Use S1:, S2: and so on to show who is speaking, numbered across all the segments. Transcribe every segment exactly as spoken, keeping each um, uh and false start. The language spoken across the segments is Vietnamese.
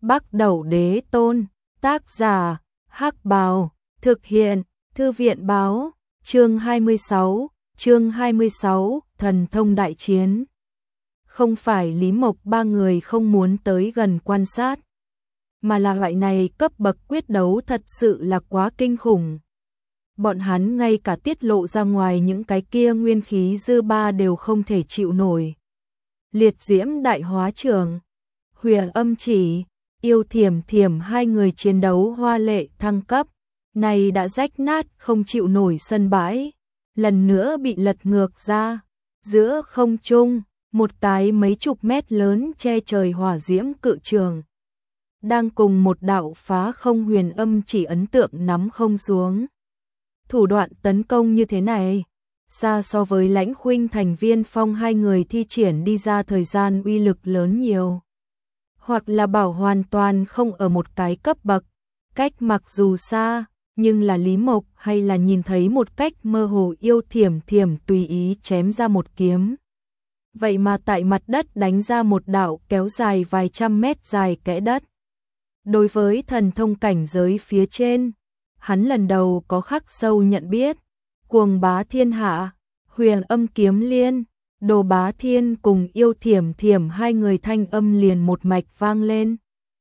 S1: Bắc Đẩu Đế Tôn, tác giả, Hắc Bào, thực hiện, Thư viện báo, chương hai mươi sáu, chương hai mươi sáu, thần thông đại chiến. Không phải Lý Mộc ba người không muốn tới gần quan sát, mà là loại này cấp bậc quyết đấu thật sự là quá kinh khủng. Bọn hắn ngay cả tiết lộ ra ngoài những cái kia nguyên khí dư ba đều không thể chịu nổi. Liệt diễm đại hóa trường, Huyền Âm Chỉ, Yêu Thiểm Thiểm hai người chiến đấu hoa lệ thăng cấp, này đã rách nát không chịu nổi sân bãi, lần nữa bị lật ngược ra, giữa không trung, một cái mấy chục mét lớn che trời hỏa diễm cự trường đang cùng một đạo phá không huyền âm chỉ ấn tượng nắm không xuống. Thủ đoạn tấn công như thế này, xa so với Lãnh Khuynh thành Viên Phong hai người thi triển đi ra thời gian uy lực lớn nhiều. Hoặc là bảo hoàn toàn không ở một cái cấp bậc, cách mặc dù xa, nhưng là Lý Mộc hay là nhìn thấy một cách mơ hồ Yêu Thiểm Thiểm tùy ý chém ra một kiếm. Vậy mà tại mặt đất đánh ra một đạo kéo dài vài trăm mét dài kẽ đất. Đối với thần thông cảnh giới phía trên, hắn lần đầu có khắc sâu nhận biết, Cuồng Bá Thiên Hạ, Huyền Âm Kiếm Liên, Đồ Bá Thiên cùng Yêu Thiểm Thiểm hai người thanh âm liền một mạch vang lên.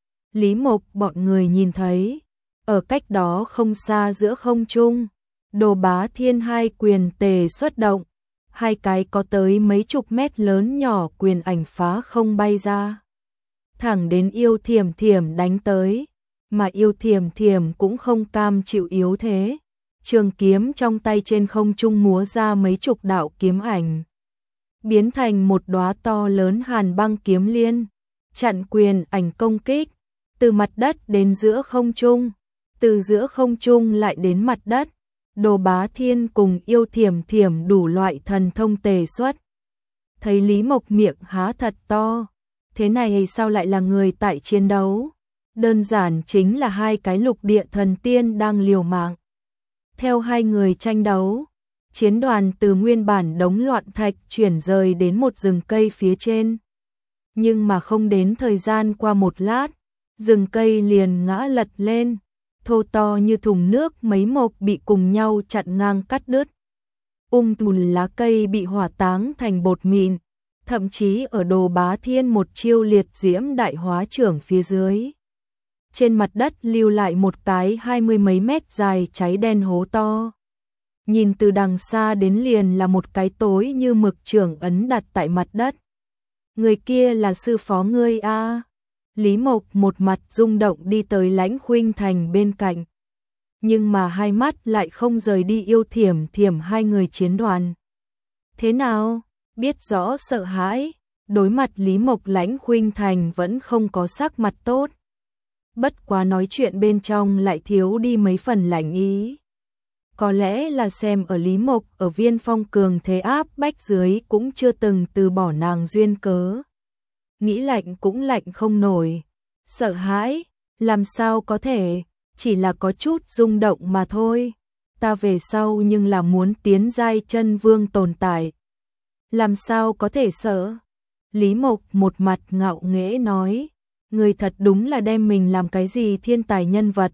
S1: Lý Mộc bọn người nhìn thấy, ở cách đó không xa giữa không trung, Đồ Bá Thiên hai quyền tề xuất động, hai cái có tới mấy chục mét lớn nhỏ quyền ảnh phá không bay ra, thẳng đến Yêu Thiểm Thiểm đánh tới, mà Yêu Thiểm Thiểm cũng không cam chịu yếu thế, trường kiếm trong tay trên không trung múa ra mấy chục đạo kiếm ảnh, biến thành một đóa to lớn hàn băng kiếm liên, chặn quyền ảnh công kích, từ mặt đất đến giữa không trung, từ giữa không trung lại đến mặt đất. Đồ Bá Thiên cùng Yêu Thiểm Thiểm đủ loại thần thông tề xuất. Thấy Lý Mộc miệng há thật to, thế này sao lại là người tại chiến đấu? Đơn giản chính là hai cái lục địa thần tiên đang liều mạng. Theo hai người tranh đấu, chiến đoàn từ nguyên bản đống loạn thạch chuyển rời đến một rừng cây phía trên. Nhưng mà không đến thời gian qua một lát, rừng cây liền ngã lật lên, thô to như thùng nước mấy mộc bị cùng nhau chặn ngang cắt đứt. Um tùn lá cây bị hỏa táng thành bột mịn, thậm chí ở Đồ Bá Thiên một chiêu liệt diễm đại hóa trưởng phía dưới. Trên mặt đất lưu lại một cái hai mươi mấy mét dài cháy đen hố to. Nhìn từ đằng xa đến liền là một cái tối như mực trưởng ấn đặt tại mặt đất. Người kia là sư phó ngươi a? Lý Mộc một mặt rung động đi tới Lãnh Khuynh thành bên cạnh. Nhưng mà hai mắt lại không rời đi Yêu Thiểm Thiểm hai người chiến đoàn. Thế nào? Biết rõ sợ hãi, đối mặt Lý Mộc Lãnh Khuynh thành vẫn không có sắc mặt tốt. Bất quá nói chuyện bên trong lại thiếu đi mấy phần lạnh ý. Có lẽ là xem ở Lý Mộc ở Viên Phong cường thế áp bách dưới cũng chưa từng từ bỏ nàng duyên cớ. Nghĩ lạnh cũng lạnh không nổi. Sợ hãi, làm sao có thể, chỉ là có chút rung động mà thôi. Ta về sau nhưng là muốn tiến giai chân vương tồn tại. Làm sao có thể sợ? Lý Mộc một mặt ngạo nghễ nói, người thật đúng là đem mình làm cái gì thiên tài nhân vật.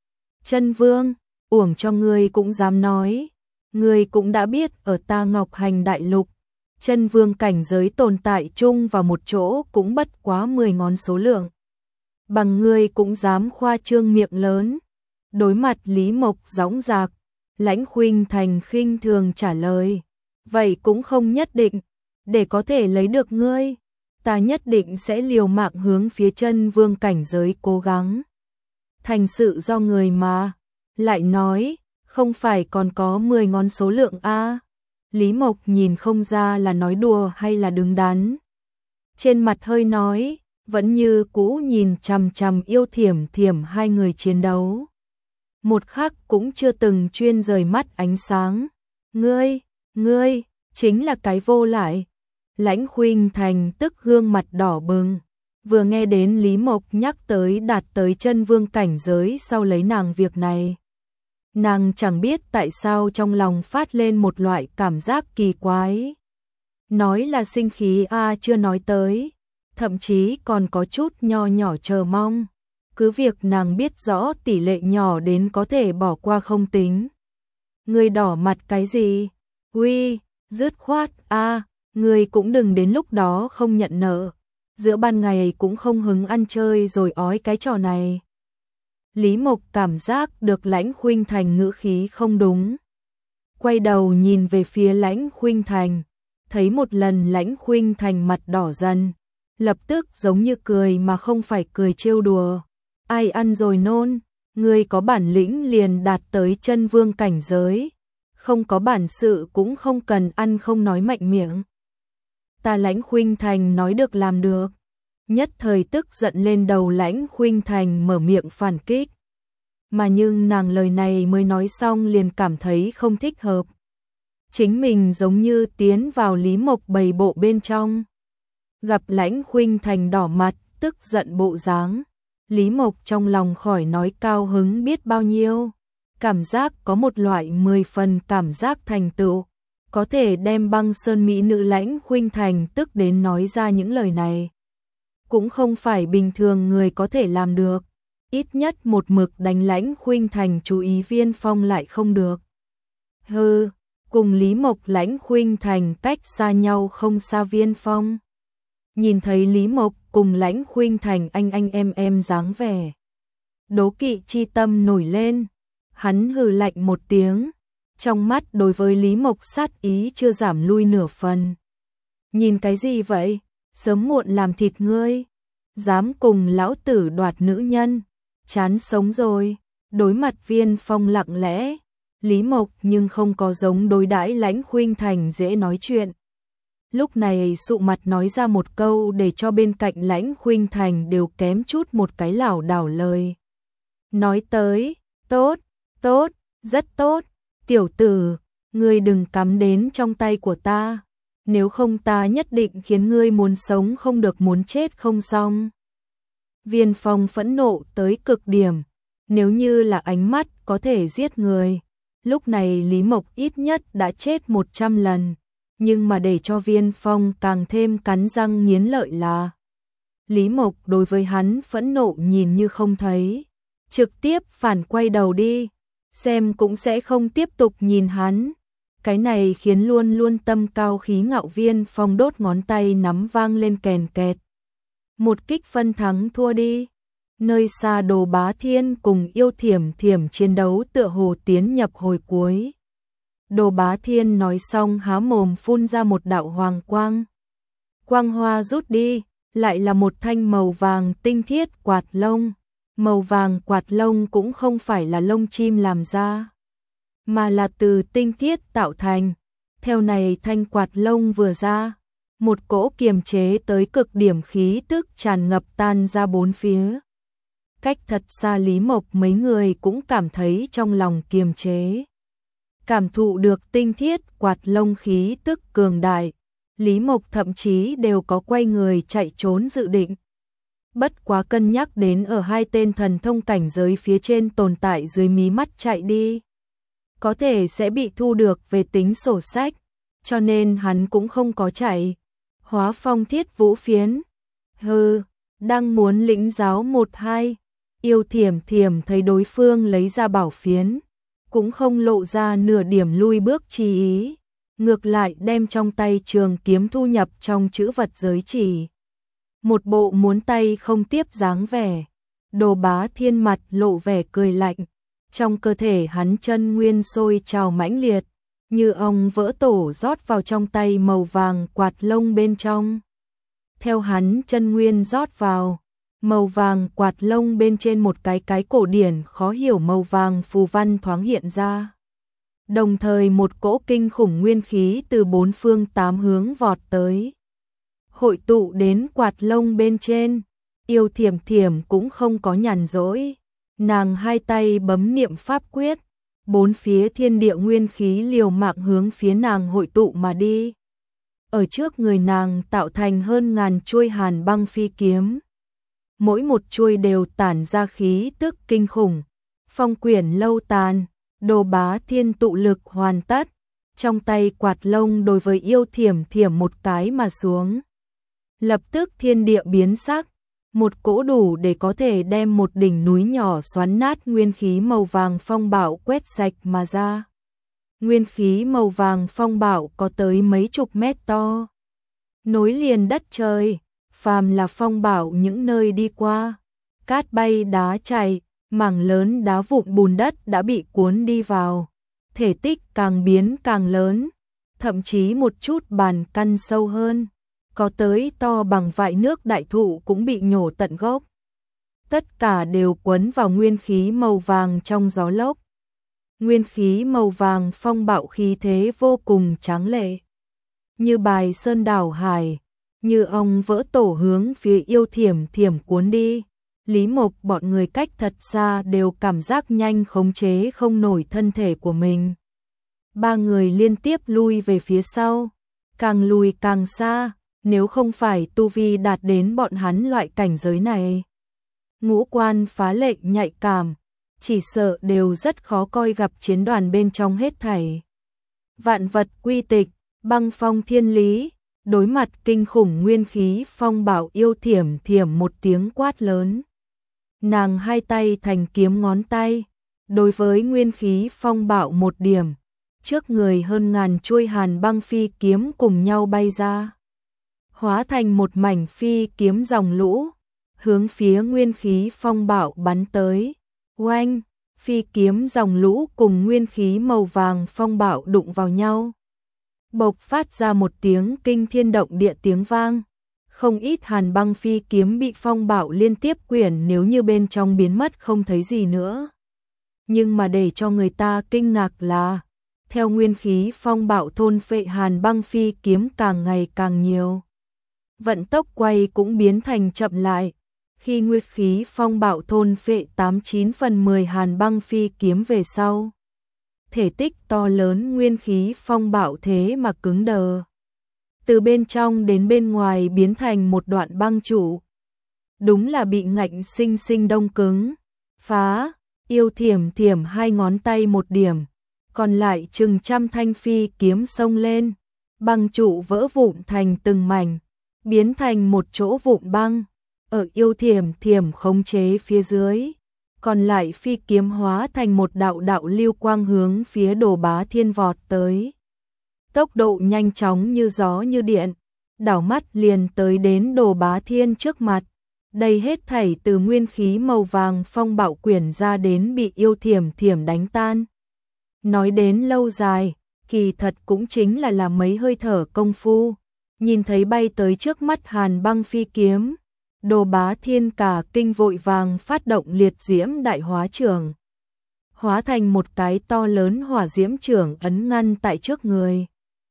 S1: Chân vương, uổng cho ngươi cũng dám nói. Ngươi cũng đã biết ở ta Ngọc Hành Đại Lục, chân vương cảnh giới tồn tại chung vào một chỗ cũng bất quá mười ngón số lượng. Bằng ngươi cũng dám khoa trương miệng lớn. Đối mặt Lý Mộc dõng dạc, Lãnh Khuynh thành khinh thường trả lời, vậy cũng không nhất định, để có thể lấy được ngươi, ta nhất định sẽ liều mạng hướng phía chân vương cảnh giới cố gắng. Thành sự do người mà, lại nói, không phải còn có mười ngón số lượng a? Lý Mộc nhìn không ra là nói đùa hay là đứng đắn. Trên mặt hơi nói, vẫn như cũ nhìn chằm chằm Yêu Thiểm Thiểm hai người chiến đấu. Một khắc cũng chưa từng chuyên rời mắt ánh sáng. Ngươi, ngươi, chính là cái vô lại. Lãnh Khuynh thành tức gương mặt đỏ bừng. Vừa nghe đến Lý Mộc nhắc tới đạt tới chân vương cảnh giới sau lấy nàng việc này. Nàng chẳng biết tại sao trong lòng phát lên một loại cảm giác kỳ quái. Nói là sinh khí a chưa nói tới, thậm chí còn có chút nho nhỏ chờ mong. cứ việc nàng biết rõ tỷ lệ nhỏ đến có thể bỏ qua không tính. Ngươi đỏ mặt cái gì? Uy, dứt khoát, a, ngươi cũng đừng đến lúc đó không nhận nợ. Giữa ban ngày cũng không hứng ăn chơi rồi ói cái trò này. Lý Mộc cảm giác được Lãnh Khuynh Thành ngữ khí không đúng. Quay đầu nhìn về phía Lãnh Khuynh Thành, thấy một lần Lãnh Khuynh Thành mặt đỏ dần, lập tức giống như cười mà không phải cười trêu đùa. Ai ăn rồi nôn, ngươi có bản lĩnh liền đạt tới chân vương cảnh giới, không có bản sự cũng không cần ăn không nói mạnh miệng. Ta Lãnh Khuynh Thành nói được làm được. Nhất thời tức giận lên đầu Lãnh Khuynh Thành mở miệng phản kích. Mà nhưng nàng lời này mới nói xong liền cảm thấy không thích hợp. Chính mình giống như tiến vào Lý Mộc bầy bộ bên trong. Gặp Lãnh Khuynh Thành đỏ mặt, tức giận bộ dáng, Lý Mộc trong lòng khỏi nói cao hứng biết bao nhiêu. Cảm giác có một loại mười phần cảm giác thành tựu, có thể đem Băng Sơn mỹ nữ Lãnh Khuynh Thành tức đến nói ra những lời này. Cũng không phải bình thường người có thể làm được, ít nhất một mực đánh Lãnh Khuynh Thành chú ý Viên Phong lại không được. Hừ, cùng Lý Mộc Lãnh Khuynh Thành cách xa nhau không xa Viên Phong. Nhìn thấy Lý Mộc cùng Lãnh Khuynh Thành anh anh em em dáng vẻ, đố kỵ chi tâm nổi lên, hắn hừ lạnh một tiếng, trong mắt đối với Lý Mộc sát ý chưa giảm lui nửa phần. Nhìn cái gì vậy? Sớm muộn làm thịt ngươi, dám cùng lão tử đoạt nữ nhân, chán sống rồi. Đối mặt Viên Phong lặng lẽ, Lý Mộc nhưng không có giống đối đãi Lãnh Khuynh Thành dễ nói chuyện. Lúc này sụ mặt nói ra một câu để cho bên cạnh Lãnh Khuynh Thành đều kém chút một cái lảo đảo lời. Nói tới, tốt, tốt, rất tốt, tiểu tử, ngươi đừng cắm đến trong tay của ta. Nếu không ta nhất định khiến ngươi muốn sống không được muốn chết không xong. Viên Phong phẫn nộ tới cực điểm, nếu như là ánh mắt có thể giết người, lúc này Lý Mộc ít nhất đã chết một trăm lần, nhưng mà để cho Viên Phong càng thêm cắn răng nghiến lợi là Lý Mộc đối với hắn phẫn nộ nhìn như không thấy, trực tiếp phản quay đầu đi, xem cũng sẽ không tiếp tục nhìn hắn. Cái này khiến luôn luôn tâm cao khí ngạo Viên Phong đốt ngón tay nắm vang lên kèn kẹt. Một kích phân thắng thua đi. Nơi xa Đồ Bá Thiên cùng Yêu Thiểm Thiểm chiến đấu tựa hồ tiến nhập hồi cuối. Đồ Bá Thiên nói xong há mồm phun ra một đạo hoàng quang. Quang hoa rút đi, lại là một thanh màu vàng tinh thiết quạt lông. Màu vàng quạt lông cũng không phải là lông chim làm ra, mà là từ tinh thiết tạo thành. Theo này thanh quạt lông vừa ra, một cỗ kiềm chế tới cực điểm khí tức tràn ngập tan ra bốn phía. Cách thật xa Lý Mộc mấy người cũng cảm thấy trong lòng kiềm chế. Cảm thụ được tinh thiết quạt lông khí tức cường đại, Lý Mộc thậm chí đều có quay người chạy trốn dự định. Bất quá cân nhắc đến ở hai tên thần thông cảnh giới phía trên tồn tại dưới mí mắt chạy đi, có thể sẽ bị thu được về tính sổ sách, cho nên hắn cũng không có chạy. Hóa phong thiết vũ phiến. Hừ, đang muốn lĩnh giáo một hai. Yêu Thiểm Thiểm thấy đối phương lấy ra bảo phiến, cũng không lộ ra nửa điểm lui bước chi ý, ngược lại đem trong tay trường kiếm thu nhập trong chữ vật giới chỉ. Một bộ muốn tay không tiếp dáng vẻ. Đồ Bá Thiên mặt lộ vẻ cười lạnh, trong cơ thể hắn chân nguyên sôi trào mãnh liệt, như ong vỡ tổ rót vào trong tay màu vàng quạt lông bên trong. Theo hắn chân nguyên rót vào, màu vàng quạt lông bên trên một cái cái cổ điển khó hiểu màu vàng phù văn thoáng hiện ra. Đồng thời một cỗ kinh khủng nguyên khí từ bốn phương tám hướng vọt tới, hội tụ đến quạt lông bên trên. Yêu Thiểm Thiểm cũng không có nhàn rỗi, nàng hai tay bấm niệm pháp quyết, bốn phía thiên địa nguyên khí liều mạng hướng phía nàng hội tụ mà đi. Ở trước người nàng tạo thành hơn ngàn chuôi hàn băng phi kiếm, mỗi một chuôi đều tản ra khí tức kinh khủng. Phong quyển lâu tàn, Đồ Bá Thiên tụ lực hoàn tất, trong tay quạt lông đối với Yêu Thiểm Thiểm một cái mà xuống. Lập tức thiên địa biến sắc, một cỗ đủ để có thể đem một đỉnh núi nhỏ xoắn nát nguyên khí màu vàng phong bạo quét sạch mà ra. Nguyên khí màu vàng phong bạo có tới mấy chục mét to, nối liền đất trời, phàm là phong bạo những nơi đi qua, cát bay đá chạy, mảng lớn đá vụn bùn đất đã bị cuốn đi vào, thể tích càng biến càng lớn, thậm chí một chút bàn căn sâu hơn, có tới to bằng vại nước đại thụ cũng bị nhổ tận gốc. Tất cả đều quấn vào nguyên khí màu vàng trong gió lốc. Nguyên khí màu vàng phong bạo khí thế vô cùng tráng lệ, như bài sơn đảo hải, như ong vỡ tổ hướng phía Yêu Thiểm Thiểm cuốn đi. Lý Mộc bọn người cách thật xa đều cảm giác nhanh khống chế không nổi thân thể của mình. Ba người liên tiếp lui về phía sau, càng lùi càng xa, nếu không phải tu vi đạt đến bọn hắn loại cảnh giới này. Ngũ quan phá lệ nhạy cảm, chỉ sợ đều rất khó coi gặp chiến đoàn bên trong hết thảy. Vạn vật quy tịch, băng phong thiên lý, đối mặt kinh khủng nguyên khí phong bạo Yêu Thiểm Thiểm một tiếng quát lớn. Nàng hai tay thành kiếm ngón tay, đối với nguyên khí phong bạo một điểm, trước người hơn ngàn chuôi hàn băng phi kiếm cùng nhau bay ra, hóa thành một mảnh phi kiếm dòng lũ, hướng phía nguyên khí phong bạo bắn tới. Oanh, phi kiếm dòng lũ cùng nguyên khí màu vàng phong bạo đụng vào nhau, bộc phát ra một tiếng kinh thiên động địa tiếng vang. Không ít hàn băng phi kiếm bị phong bạo liên tiếp quyển, nếu như bên trong biến mất không thấy gì nữa. Nhưng mà để cho người ta kinh ngạc là, theo nguyên khí phong bạo thôn phệ hàn băng phi kiếm càng ngày càng nhiều, vận tốc quay cũng biến thành chậm lại. Khi nguyên khí phong bạo thôn phệ tám chín phần mười hàn băng phi kiếm về sau, thể tích to lớn nguyên khí phong bạo thế mà cứng đờ, từ bên trong đến bên ngoài biến thành một đoạn băng trụ. Đúng là bị ngạnh sinh sinh đông cứng. Phá, Yêu Thiểm Thiểm hai ngón tay một điểm, còn lại chừng trăm thanh phi kiếm xông lên, băng trụ vỡ vụn thành từng mảnh, biến thành một chỗ vụn băng. Ở Yêu Thiểm Thiểm khống chế phía dưới, còn lại phi kiếm hóa thành một đạo đạo lưu quang hướng phía Đồ Bá Thiên vọt tới. Tốc độ nhanh chóng như gió như điện, đảo mắt liền tới đến Đồ Bá Thiên trước mặt. Đây hết thảy từ nguyên khí màu vàng phong bạo quyển ra đến bị Yêu Thiểm Thiểm đánh tan. Nói đến lâu dài, kỳ thật cũng chính là là mấy hơi thở công phu. Nhìn thấy bay tới trước mắt hàn băng phi kiếm, Đồ Bá Thiên cả kinh vội vàng phát động liệt diễm đại hóa trưởng, hóa thành một cái to lớn hỏa diễm trưởng ấn ngăn tại trước người.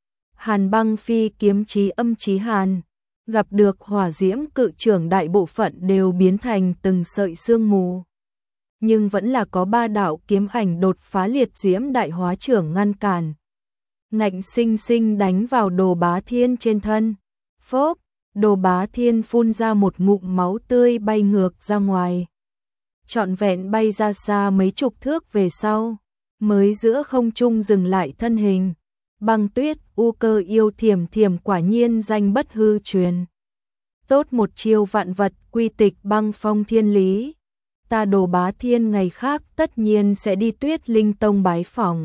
S1: Hàn băng phi kiếm chí âm chí hàn, gặp được hỏa diễm cự trưởng đại bộ phận đều biến thành từng sợi sương mù. Nhưng vẫn là có ba đạo kiếm ảnh đột phá liệt diễm đại hóa trưởng ngăn cản. Ngạnh sinh sinh đánh vào Đồ Bá Thiên trên thân. Phốp, Đồ Bá Thiên phun ra một ngụm máu tươi bay ngược ra ngoài. Trọn vẹn bay ra xa mấy chục thước về sau, mới giữa không trung dừng lại thân hình. Băng Tuyết U Cơ Yêu Thiểm Thiểm quả nhiên danh bất hư truyền. Tốt một chiêu vạn vật quy tịch băng phong thiên lý. Ta Đồ Bá Thiên ngày khác tất nhiên sẽ đi Tuyết Linh Tông bái phỏng.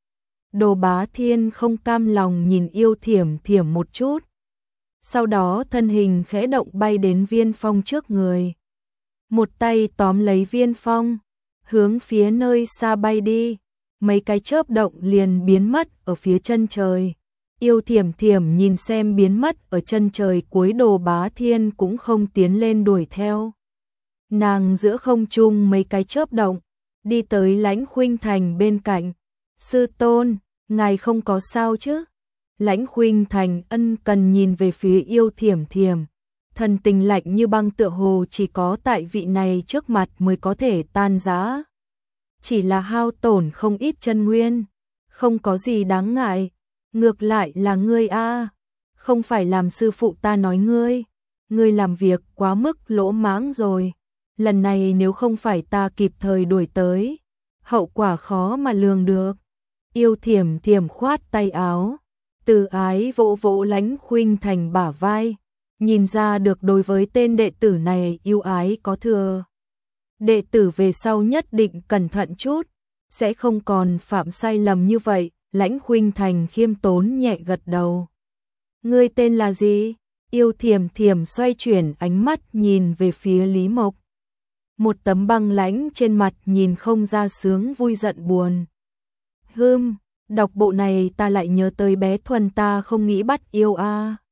S1: Đồ Bá Thiên không cam lòng nhìn Yêu Thiểm Thiểm một chút. Sau đó thân hình khẽ động bay đến Viên Phong trước người. Một tay tóm lấy Viên Phong, hướng phía nơi xa bay đi. Mấy cái chớp động liền biến mất ở phía chân trời. Yêu Thiểm Thiểm nhìn xem biến mất ở chân trời cuối Đồ Bá Thiên cũng không tiến lên đuổi theo. Nàng giữa không trung mấy cái chớp động, đi tới Lãnh Khuynh Thành bên cạnh. Sư tôn, ngài không có sao chứ? Lãnh Khuynh Thành ân cần nhìn về phía Yêu Thiểm Thiểm, thần tình lạnh như băng, tựa hồ chỉ có tại vị này trước mặt mới có thể tan rã. Chỉ là hao tổn không ít chân nguyên, không có gì đáng ngại, ngược lại là ngươi a, không phải làm sư phụ ta nói ngươi, ngươi làm việc quá mức lỗ mãng rồi, lần này nếu không phải ta kịp thời đuổi tới, hậu quả khó mà lường được. Yêu Thiểm Thiểm khoát tay áo, từ ái vỗ vỗ Lãnh Khuynh Thành bả vai, nhìn ra được đối với tên đệ tử này yêu ái có thừa. Đệ tử về sau nhất định cẩn thận chút, sẽ không còn phạm sai lầm như vậy. Lãnh Khuynh Thành khiêm tốn nhẹ gật đầu. Ngươi tên là gì? Yêu Thiểm Thiểm xoay chuyển ánh mắt nhìn về phía Lý Mộc. Một tấm băng lãnh trên mặt nhìn không ra sướng vui giận buồn. Hừm, đọc bộ này ta lại nhớ tới bé Thuần ta không nghĩ bắt yêu a. À.